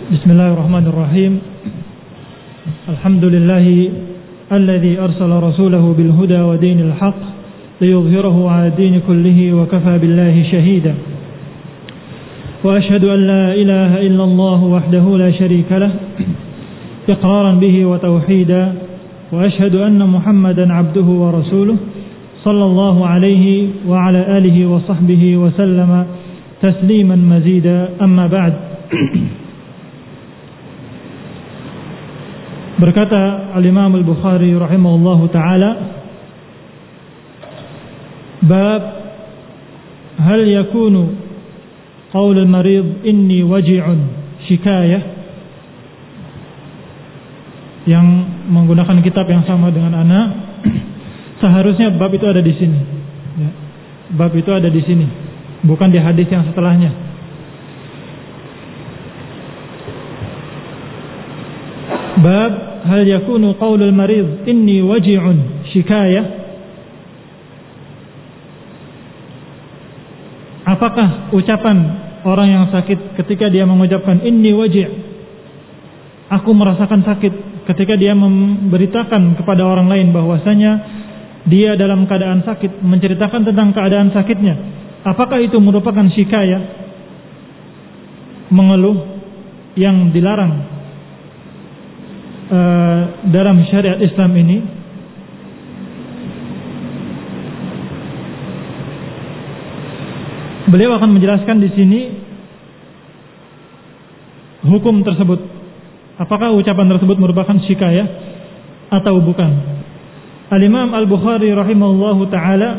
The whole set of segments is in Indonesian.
Bismillahirrahmanirrahim. Alhamdulillahi alladzi arsala rasulahu bil huda wa dinil haqq liyudhhirahu 'ala ad-din kullihi wa kafa billahi shahida. Wa ashhadu an la ilaha illallah wahdahu la sharika lah iqraran bihi wa tauhida wa ashhadu anna Muhammadan 'abduhu wa rasuluh sallallahu alaihi wa ala alihi wa sahbihi wa sallama tasliman mazida. Amma ba'd. Berkata Al-Imam Al-Bukhari rahimahullahu ta'ala, bab hal yakunu qaul al-marid inni waji'un shikayah, yang menggunakan kitab yang sama dengan ana. Seharusnya bab itu ada di sini ya. Bab itu ada di sini, bukan di hadis yang setelahnya. Bab hal yakunu qaulul marid inni waji'un shikayah. Apakah ucapan orang yang sakit ketika dia mengucapkan inni waji', aku merasakan sakit, ketika dia memberitakan kepada orang lain bahwasanya dia dalam keadaan sakit, menceritakan tentang keadaan sakitnya, apakah itu merupakan shikayah, mengeluh yang dilarang dalam syariat Islam ini? Beliau akan menjelaskan di sini hukum tersebut, apakah ucapan tersebut merupakan shikayah atau bukan. Al-Imam Al-Bukhari rahimahullahu ta'ala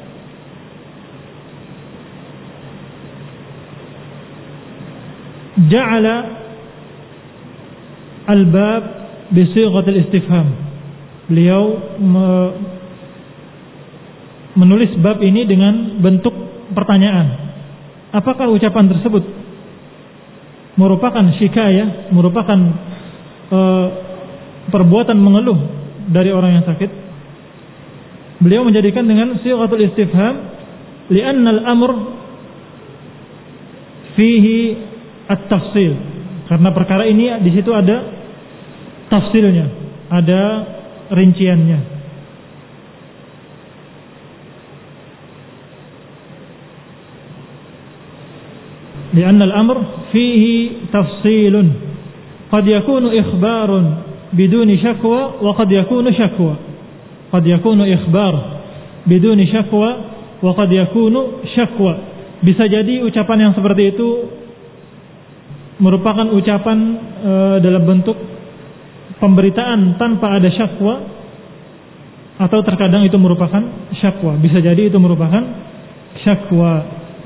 ja'ala al-bab bisighatil istifham. Beliau menulis bab ini dengan bentuk pertanyaan. Apakah ucapan tersebut merupakan shikayah, merupakan perbuatan mengeluh dari orang yang sakit? Beliau menjadikan dengan sighatul istifham li'anna al-amr fihi at-tafsil, karena perkara ini di situ ada tafsilnya, ada rinciannya. Lianna al-amr fihi tafsilun, qad yakunu ikhbarun biduni syakwa wa qad yakunu syakwa. Qad yakunu ikhbar biduni syakwa wa qad yakunu syakwa. Bisa jadi ucapan yang seperti itu merupakan ucapan dalam bentuk pemberitaan tanpa ada syakwa, atau terkadang itu merupakan syakwa. Bisa jadi itu merupakan syakwa.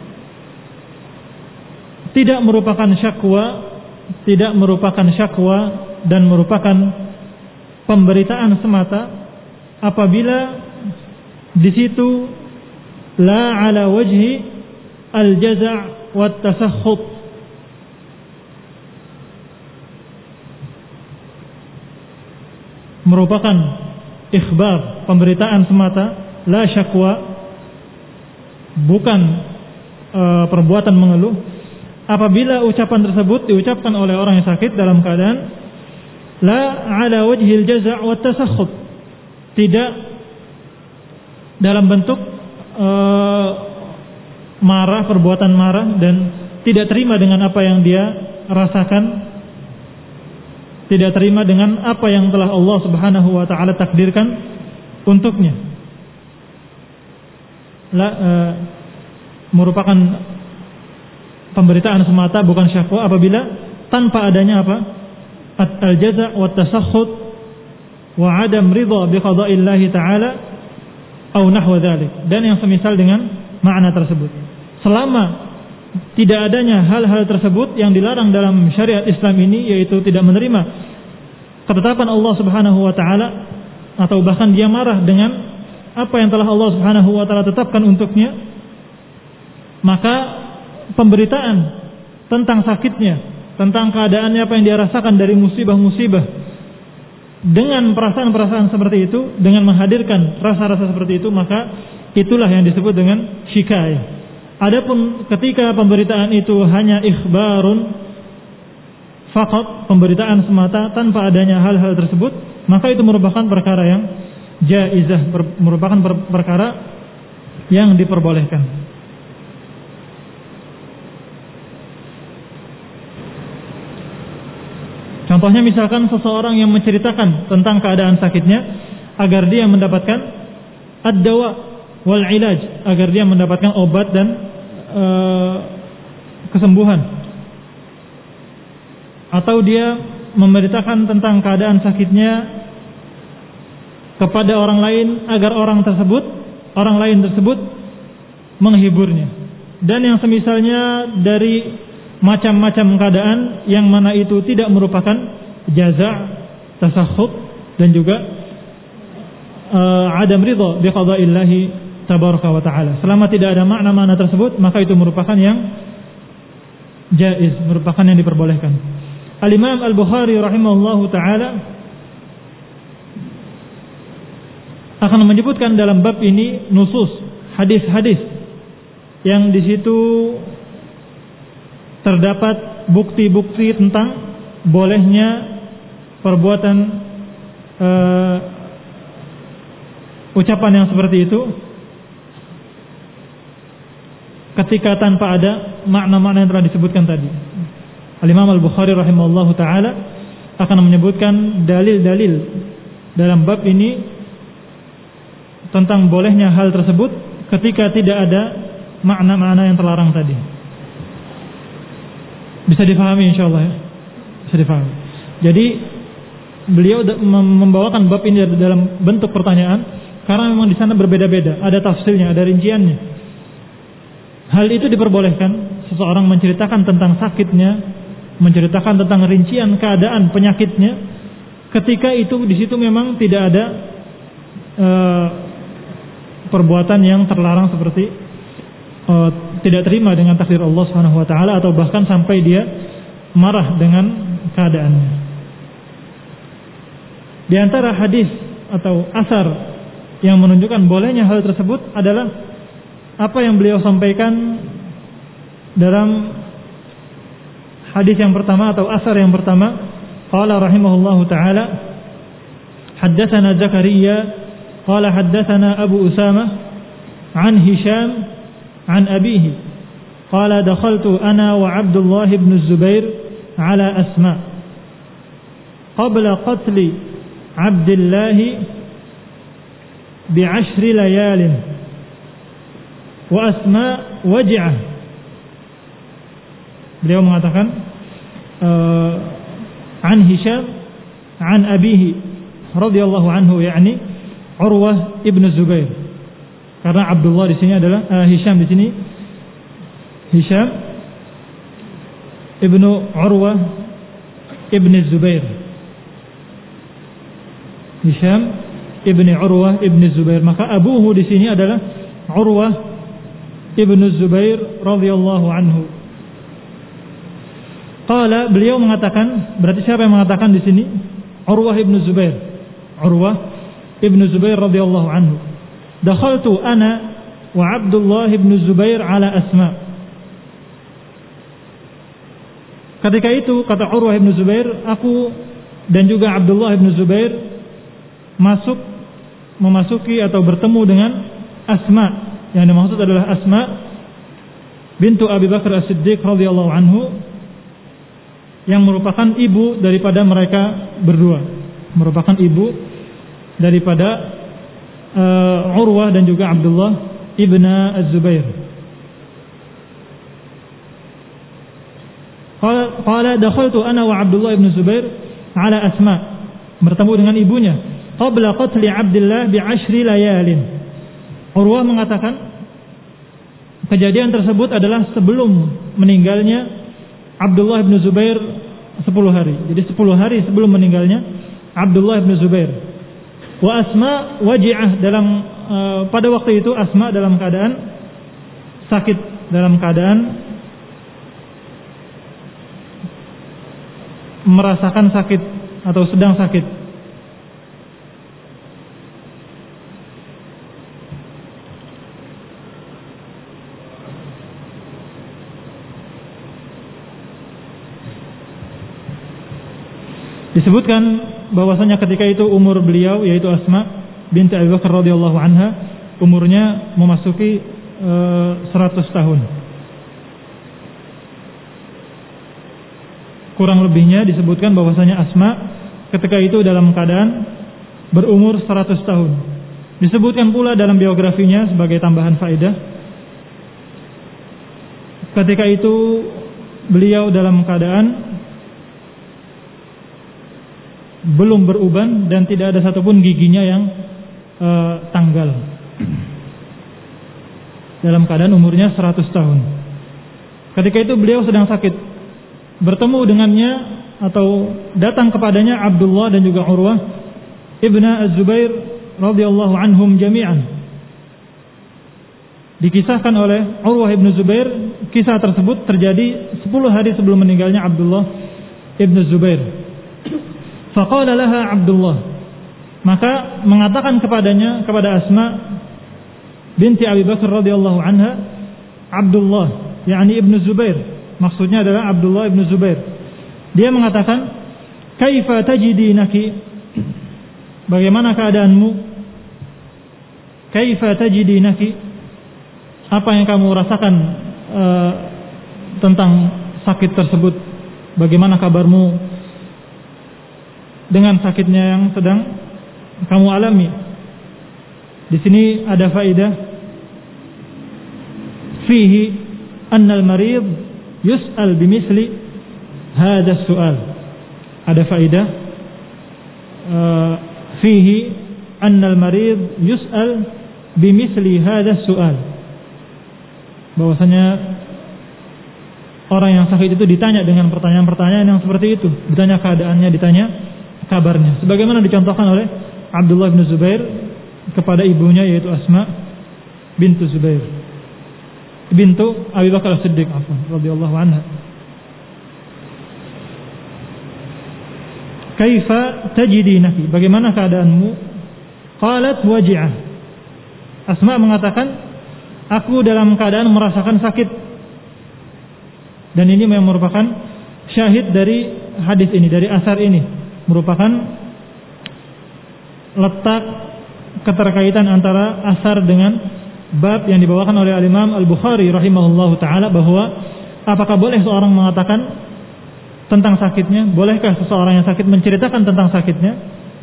Tidak merupakan syakwa, tidak merupakan syakwa dan merupakan pemberitaan semata apabila di situ la ala wajhi al-jaza' wa tasakhut, merupakan ikhbar, pemberitaan semata, la syakwa, bukan perbuatan mengeluh. Apabila ucapan tersebut diucapkan oleh orang yang sakit dalam keadaan la ala wajhil jaza' wa tasakhut, tidak dalam bentuk marah, perbuatan marah dan tidak terima dengan apa yang dia rasakan, tidak terima dengan apa yang telah Allah Subhanahu wa ta'ala takdirkan untuknya. Merupakan pemberitaan semata, bukan syakwa, apabila tanpa adanya apa? Al-jaza' wa tasakhut wa adam ridha bi qada'illahi ta'ala au nahwa dzalik, dan yang semisal dengan makna tersebut. Selama tidak adanya hal-hal tersebut yang dilarang dalam syariat Islam ini, yaitu tidak menerima ketetapan Allah Subhanahu wa ta'ala, atau bahkan dia marah dengan apa yang telah Allah Subhanahu wa ta'ala tetapkan untuknya, maka pemberitaan tentang sakitnya, tentang keadaannya, apa yang dia rasakan dari musibah-musibah, dengan perasaan-perasaan seperti itu, dengan menghadirkan rasa-rasa seperti itu, maka itulah yang disebut dengan shikayah. Adapun ketika pemberitaan itu hanya ikhbarun faqat, pemberitaan semata tanpa adanya hal-hal tersebut, maka itu merupakan perkara yang jaizah, merupakan perkara yang diperbolehkan. Contohnya misalkan seseorang yang menceritakan tentang keadaan sakitnya agar dia mendapatkan ad-dawa wal ilaj, agar dia mendapatkan obat dan kesembuhan, atau dia memberitakan tentang keadaan sakitnya kepada orang lain agar orang lain tersebut menghiburnya, dan yang semisalnya dari macam-macam keadaan yang mana itu tidak merupakan jaza', tasakhut, dan juga adam ridha bi qada'illahi tabaraka wa ta'ala. Selama tidak ada makna-makna tersebut, maka itu merupakan yang jaiz, merupakan yang diperbolehkan. Al-Imam Al-Bukhari rahimahullahu ta'ala akan menyebutkan dalam bab ini nusus, hadis-hadis yang di situ terdapat bukti-bukti tentang bolehnya perbuatan ucapan yang seperti itu ketika tanpa ada makna-makna yang telah disebutkan tadi. Al-Imam Al-Bukhari rahimahullahu ta'ala akan menyebutkan dalil-dalil dalam bab ini tentang bolehnya hal tersebut ketika tidak ada makna-makna yang terlarang tadi. Bisa difahami insyaallah ya. Bisa difahami. Jadi beliau membawakan bab ini dalam bentuk pertanyaan karena memang di sana berbeda-beda, ada tafsirnya, ada rinciannya. Hal itu diperbolehkan seseorang menceritakan tentang sakitnya, menceritakan tentang rincian keadaan penyakitnya ketika itu di situ memang tidak ada perbuatan yang terlarang seperti tidak terima dengan takdir Allah Subhanahu wa taala, atau bahkan sampai dia marah dengan keadaannya. Di antara hadis atau asar yang menunjukkan bolehnya hal tersebut adalah apa yang beliau sampaikan dalam hadis yang pertama atau asar yang pertama. Qala rahimahullahu taala, haddatsana Zakaria qala haddatsana Abu Usamah an Hisham عن أبيه قال دخلت أنا وعبد الله بن الزبير على أسماء قبل قتل عبد الله ب10 ليال وأسماء وجعة. Beliau mengatakan عن هشام عن أبيه رضي الله عنه, يعني Urwah ibn Zubair. Karena Abdullah di sini adalah Hisham di sini Hisham ibnu Urwah ibn Zubair. Hisham ibn Urwah ibn Zubair. Maka abuhu di sini adalah Urwah ibn Zubair radhiyallahu anhu. Qala, beliau mengatakan, berarti siapa yang mengatakan di sini? Urwah ibn Zubair. Urwah ibn Zubair radhiyallahu anhu. Dakhaltu ana wa Abdullah ibn Zubair ala Asma. Ketika itu kata Urwah ibn Zubair, aku dan juga Abdullah ibn Zubair memasuki atau bertemu dengan Asma. Yang dimaksud adalah Asma bintu Abi Bakar As-Siddiq radhiyallahu anhu, yang merupakan ibu daripada mereka berdua, merupakan ibu daripada Urwah dan juga Abdullah ibn Az-Zubair. Qala dakhaltu ana wa Abdullah ibn Zubair ala Asma, bertemu dengan ibunya qabla qatli Abdullah bi10 layalin. Urwah mengatakan kejadian tersebut adalah sebelum meninggalnya Abdullah ibn Zubair 10 hari. Jadi 10 hari sebelum meninggalnya Abdullah ibn Zubair. Wa Asma waji'ah, dalam pada waktu itu Asma dalam keadaan sakit, dalam keadaan merasakan sakit atau sedang sakit. Disebutkan bahwasanya ketika itu umur beliau yaitu Asma binti Abi Bakar radhiyallahu anha umurnya memasuki 100 tahun. Kurang lebihnya disebutkan bahwasanya Asma ketika itu dalam keadaan berumur 100 tahun. Disebutkan pula dalam biografinya sebagai tambahan faedah, ketika itu beliau dalam keadaan belum beruban dan tidak ada satupun giginya yang tanggal. Dalam keadaan umurnya 100 tahun. Ketika itu beliau sedang sakit. Bertemu dengannya atau datang kepadanya Abdullah dan juga Urwah ibn Az-Zubair radhiyallahu anhum jami'an. Dikisahkan oleh Urwah ibn Zubair, kisah tersebut terjadi 10 hari sebelum meninggalnya Abdullah ibn Zubair. Faqala laha Abdullah, maka mengatakan kepadanya, kepada Asma binti Abi Bakar radhiyallahu anha, Abdullah yakni ibn Zubair, maksudnya adalah Abdullah ibn Zubair. Dia mengatakan, kaifa tajidinaki, bagaimana keadaanmu? Kaifa tajidinaki, apa yang kamu rasakan tentang sakit tersebut? Bagaimana kabarmu dengan sakitnya yang sedang kamu alami? Di sini ada faedah, fihi anna al-marid yus'al bimisli hadha as-su'al. Ada faedah, fihi anna al-marid yus'al bimisli hadha as-su'al, bahwasanya orang yang sakit itu ditanya dengan pertanyaan-pertanyaan yang seperti itu, ditanya keadaannya, ditanya kabarnya, sebagaimana dicontohkan oleh Abdullah bin Zubair kepada ibunya yaitu Asma bintu Zubair bintu Abi Bakar As-Siddiq radhiyallahu anha. Kaifa tajidinaki, bagaimana keadaanmu? Qalat waji'ah. Asma mengatakan, aku dalam keadaan merasakan sakit. Dan ini memang merupakan syahid dari hadis ini, dari asar ini, merupakan letak keterkaitan antara asar dengan bab yang dibawakan oleh Al-Imam Al-Bukhari rahimahullahu ta'ala, bahwa apakah boleh seorang mengatakan tentang sakitnya, bolehkah seseorang yang sakit menceritakan tentang sakitnya?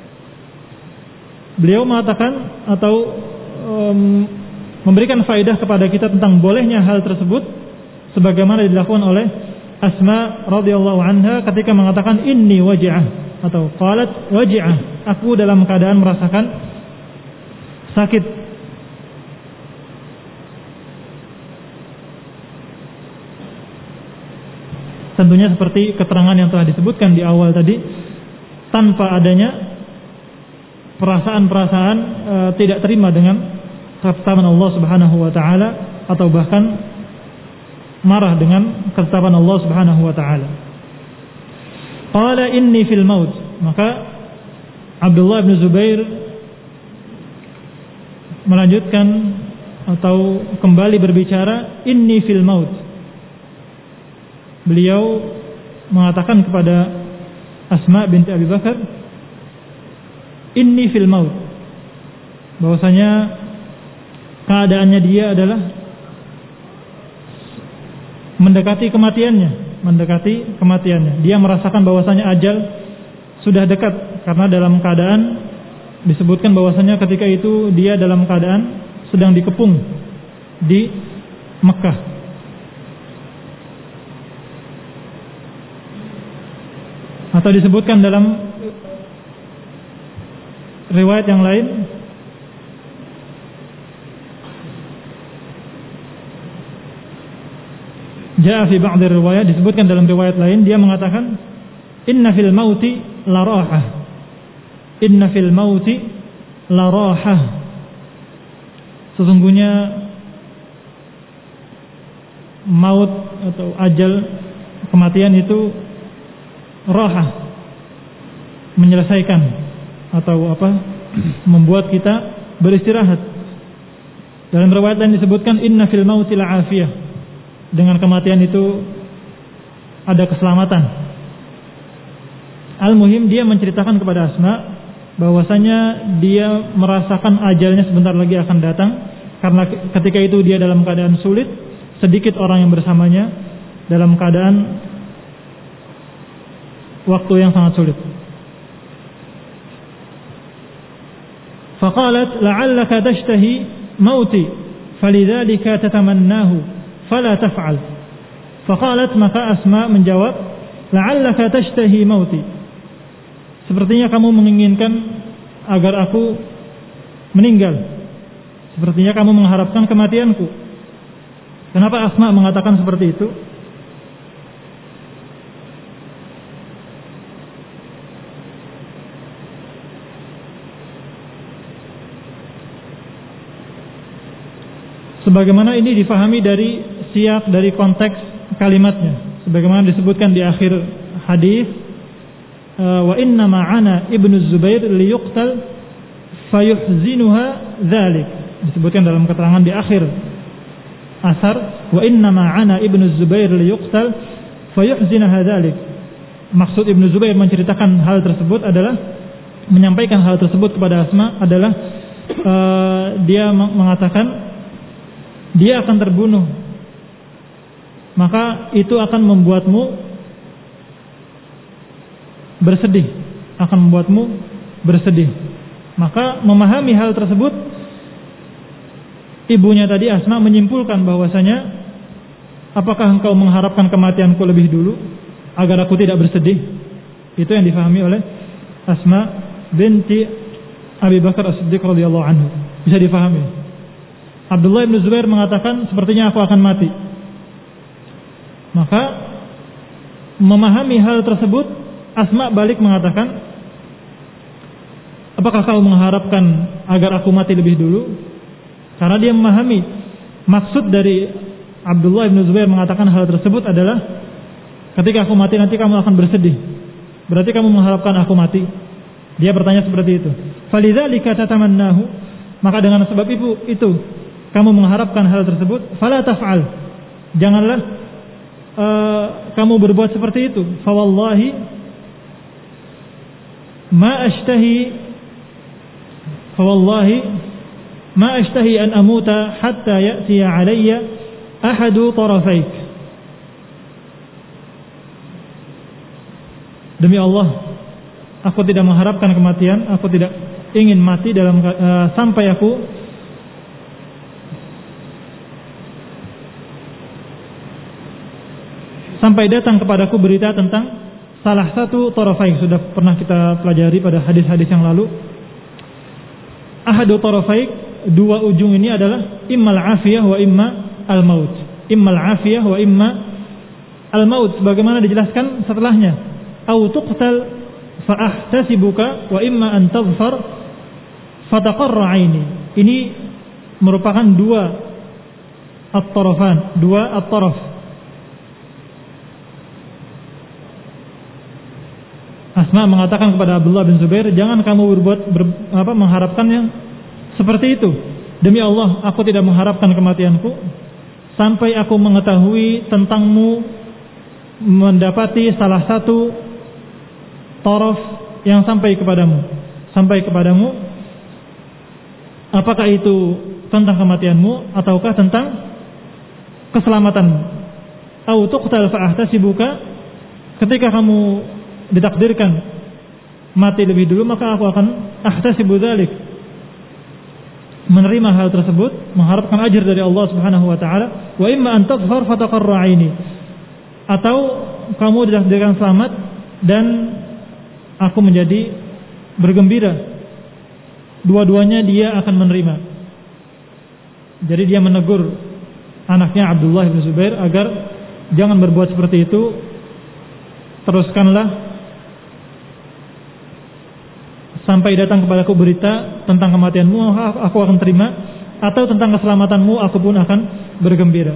Beliau mengatakan atau memberikan faedah kepada kita tentang bolehnya hal tersebut, sebagaimana dilakukan oleh Asma radhiyallahu anha ketika mengatakan inni waji'ah, atau qalat waji'ah, aku dalam keadaan merasakan sakit. Tentunya seperti keterangan yang telah disebutkan di awal tadi, tanpa adanya perasaan-perasaan tidak terima dengan ketetapan Allah Subhanahu wa taala, atau bahkan marah dengan ketetapan Allah Subhanahu wa taala. Qala inni fil maut, maka Abdullah bin Zubair melanjutkan atau kembali berbicara, inni fil maut. Beliau mengatakan kepada Asma binti Abi Bakar, inni fil maut, bahwasanya keadaannya dia adalah mendekati kematiannya. Dia merasakan bahwasanya ajal sudah dekat, karena dalam keadaan disebutkan bahwasanya ketika itu dia dalam keadaan sedang dikepung di Mekah. Atau disebutkan dalam riwayat yang lain, jaa fi ba'd riwayat, disebutkan dalam riwayat lain, dia mengatakan inna fil mauti la rahah, inna fil mauti la rahah, sesungguhnya maut atau ajal, kematian itu rahah, menyelesaikan atau membuat kita beristirahat. Dalam riwayat lain disebutkan inna fil mauti la afiyah, dengan kematian itu ada keselamatan, Al-muhim dia menceritakan kepada Asma bahwasanya dia merasakan ajalnya sebentar lagi akan datang, karena ketika itu dia dalam keadaan sulit, sedikit orang yang bersamanya dalam keadaan waktu yang sangat sulit. Faqalat la'allaka tashtahi mauti falidzalika tatamannahu fala taf'al. Faqalat, maka Asma menjawab, la'allaka tashtahi mauti, sepertinya kamu menginginkan agar aku meninggal, sepertinya kamu mengharapkan kematianku. Kenapa Asma mengatakan seperti itu? Sebagaimana ini difahami dari siyak, dari konteks kalimatnya, sebagaimana disebutkan di akhir hadis, wa inna ma'ana ibnu Zubair liyuqtal fayuhzinuha dzalik, disebutkan dalam keterangan di akhir asar, wa inna ma'ana ibnu Zubair liyuqtal fayuhzinuha dzalik. Maksud Ibnu Zubair menceritakan hal tersebut adalah, menyampaikan hal tersebut kepada Asma adalah dia mengatakan dia akan terbunuh, maka itu akan membuatmu bersedih, akan membuatmu bersedih. Maka memahami hal tersebut, ibunya tadi Asma menyimpulkan bahwasanya, apakah engkau mengharapkan kematianku lebih dulu agar aku tidak bersedih? Itu yang difahami oleh Asma binti Abi Bakar As-Siddiq radhiyallahu anhu. Bisa difahami. Abdullah bin Zubair mengatakan, sepertinya aku akan mati. Maka memahami hal tersebut, Asma balik mengatakan, apakah kau mengharapkan agar aku mati lebih dulu? Karena dia memahami maksud dari Abdullah bin Zubair mengatakan hal tersebut adalah, ketika aku mati nanti kamu akan bersedih, berarti kamu mengharapkan aku mati. Dia bertanya seperti itu. Falidzalika tatamannahu, maka dengan sebab itu kamu mengharapkan hal tersebut. Fala taf'al, janganlah kamu berbuat seperti itu. Fa wallahi ma ashtahi an amuta hatta ya'tiya alayya ahadu tarafaik. Demi Allah, aku tidak mengharapkan kematian, aku tidak ingin mati dalam sampai datang kepadaku berita tentang salah satu tarafaik. Sudah pernah kita pelajari pada hadis-hadis yang lalu. Ahadu tarafaik, dua ujung ini adalah immal afiyah wa imma al-maut. Immal afiyah wa imma al-maut, sebagaimana dijelaskan setelahnya. Au tuqtal fa ahtasibuka wa imma an taghfar fataqarra aini. Ini merupakan dua at-tarafan, dua at-taraf. Asma mengatakan kepada Abdullah bin Zubair, jangan kamu mengharapkan yang seperti itu. Demi Allah, aku tidak mengharapkan kematianku sampai aku mengetahui tentangmu, mendapati salah satu taraf yang sampai kepadamu. Apakah itu tentang kematianmu ataukah tentang keselamatanmu? Au tuqtal fa ahtasibuka, ketika kamu ditakdirkan mati lebih dulu, maka aku akan ahtasibu dzalik, menerima hal tersebut, mengharapkan ajr dari Allah Subhanahu wa taala. Wa imma an taghfar fataqarra aini, atau kamu ditakdirkan selamat dan aku menjadi bergembira. Dua-duanya dia akan menerima. Jadi dia menegur anaknya Abdullah bin Zubair agar jangan berbuat seperti itu. Teruskanlah sampai datang kepadaku berita tentang kematianmu, aku akan terima, atau tentang keselamatanmu, aku pun akan bergembira.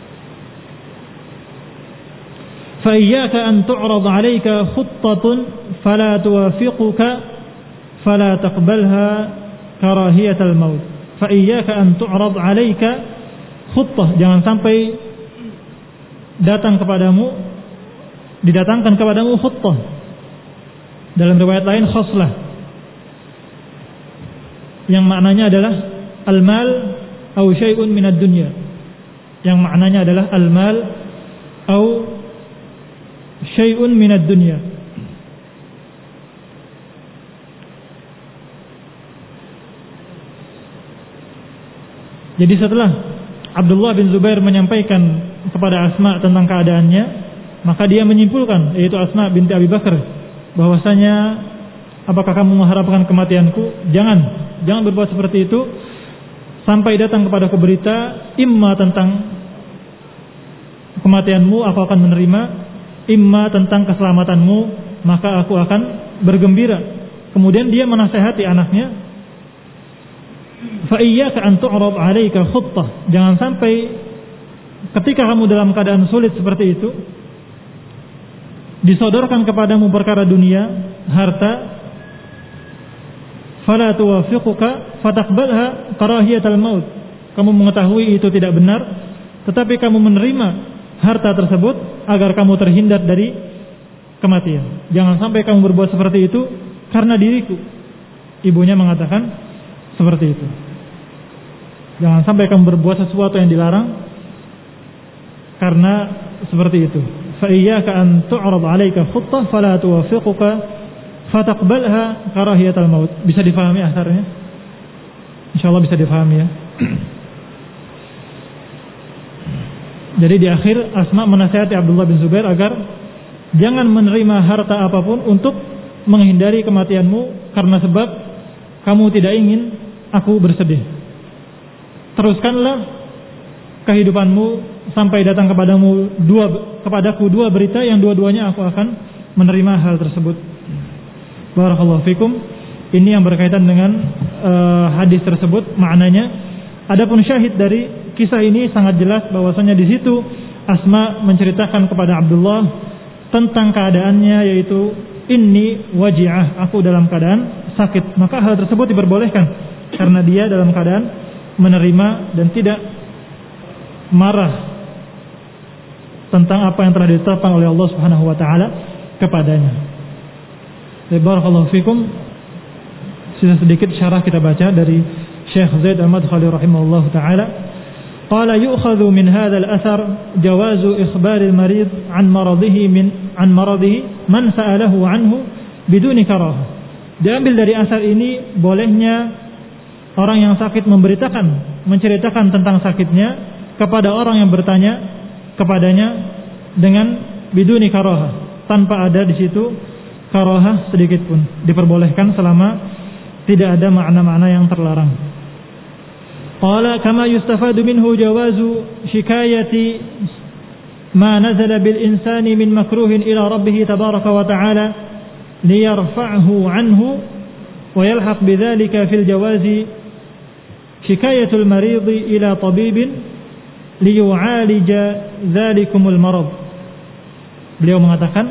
Fa iyyaka an tu'rad 'alaika khuttatun fala tuwafiquka fala taqbalha karahiyatal maut. Fa iyyaka an tu'rad 'alaika khuttah, jangan sampai didatangkan kepadamu khuttah. Dalam riwayat lain khoslah, yang maknanya adalah al-mal au syai'un minad dunya, yang maknanya adalah al-mal au syai'un minad dunya. Jadi setelah Abdullah bin Zubair menyampaikan kepada Asma tentang keadaannya, maka dia menyimpulkan, yaitu Asma binti Abi Bakar, bahwasanya apakah kamu mengharapkan kematianku? Jangan berbuat seperti itu sampai datang kepadaku berita imma tentang kematianmu aku akan menerima, imma tentang keselamatanmu maka aku akan bergembira. Kemudian dia menasihati anaknya, fa iyyaka an tu'rad 'alaika khuttah, jangan sampai ketika kamu dalam keadaan sulit seperti itu disodorkan kepadamu perkara dunia, harta, fala tuwafiquka fataqbalha karahiyatal maut, kamu mengetahui itu tidak benar tetapi kamu menerima harta tersebut agar kamu terhindar dari kematian. Jangan sampai kamu berbuat seperti itu karena diriku. Ibunya mengatakan seperti itu. Jangan sampai kamu berbuat sesuatu yang dilarang karena seperti itu. Fa iyyaka an tu'rad 'alaika khuttah fala tuwafiquka fataqbalha karahiyatal maut. Bisa difahami asarnya? Insyaallah bisa difahami ya. Jadi di akhir Asma menasihati Abdullah bin Zubair agar jangan menerima harta apapun untuk menghindari kematianmu, karena sebab kamu tidak ingin aku bersedih. Teruskanlah kehidupanmu sampai datang kepadaku dua berita yang dua-duanya aku akan menerima hal tersebut. Barakallahu fikum. Ini yang berkaitan dengan hadis tersebut maknanya. Adapun syahid dari kisah ini sangat jelas bahwasanya di situ Asma menceritakan kepada Abdullah tentang keadaannya, yaitu inni waji'ah, aku dalam keadaan sakit. Maka hal tersebut diperbolehkan karena dia dalam keadaan menerima dan tidak marah tentang apa yang telah ditetapkan oleh Allah Subhanahu wa taala kepadanya. Barakallahu fikum. Sisa sedikit syarah kita baca dari Syekh Zaid Al-Madkhali rahimahullah ta'ala. Qala yu'khadhu min hadha al-athar jawazu ikhbar al-marid an maradihi man sa'alahu anhu biduni karahah. Diambil dari asar ini bolehnya orang yang sakit menceritakan tentang sakitnya kepada orang yang bertanya kepadanya dengan biduni karahah, tanpa ada di situ karahah sedikit pun. Diperbolehkan selama tidak ada makna-makna yang terlarang. Qala kama yustafadu minhu jawazu shikayati ma nazala bil insani min makruhin ila rabbih tabaraka wa ta'ala liyarfa'hu anhu wa yalhaq bidzalika fil jawazi shikayatul marid ila tabibin liyu'alija dzalikumul marad. Beliau mengatakan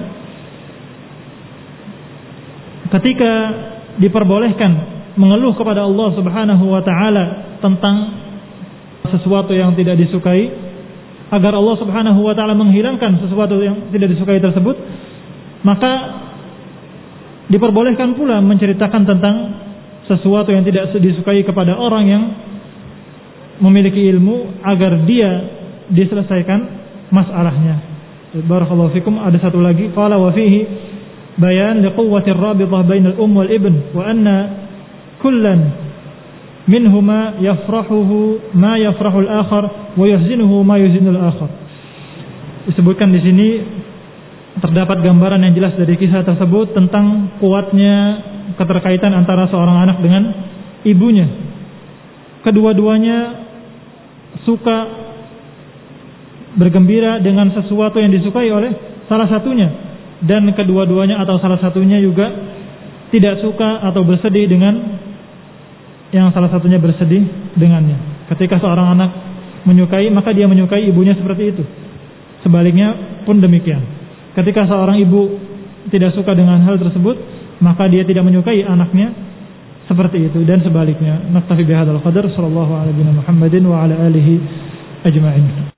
ketika diperbolehkan mengeluh kepada Allah Subhanahu wa taala tentang sesuatu yang tidak disukai, agar Allah Subhanahu wa taala menghilangkan sesuatu yang tidak disukai tersebut, maka diperbolehkan pula menceritakan tentang sesuatu yang tidak disukai kepada orang yang memiliki ilmu agar dia diselesaikan masalahnya. Barakallahu fikum. Ada satu lagi, qala wa fihi bayan liquwwatir rabithah bainal wal ibn wa anna kullan minhuma yafrahuhu ma yafrahul akhar wa yahzinuhu ma yahzinul akhar. Disebutkan di sini terdapat gambaran yang jelas dari kisah tersebut tentang kuatnya keterkaitan antara seorang anak dengan ibunya. Kedua-duanya suka bergembira dengan sesuatu yang disukai oleh salah satunya, dan kedua-duanya atau salah satunya juga tidak suka atau bersedih dengan yang salah satunya bersedih dengannya. Ketika seorang anak menyukai, maka dia menyukai ibunya seperti itu. Sebaliknya pun demikian. Ketika seorang ibu tidak suka dengan hal tersebut, maka dia tidak menyukai anaknya seperti itu, dan sebaliknya. Naktafi bihadzal qadar. Sallallahu alaihi wa sallam Muhammadin wa ala alihi ajma'in.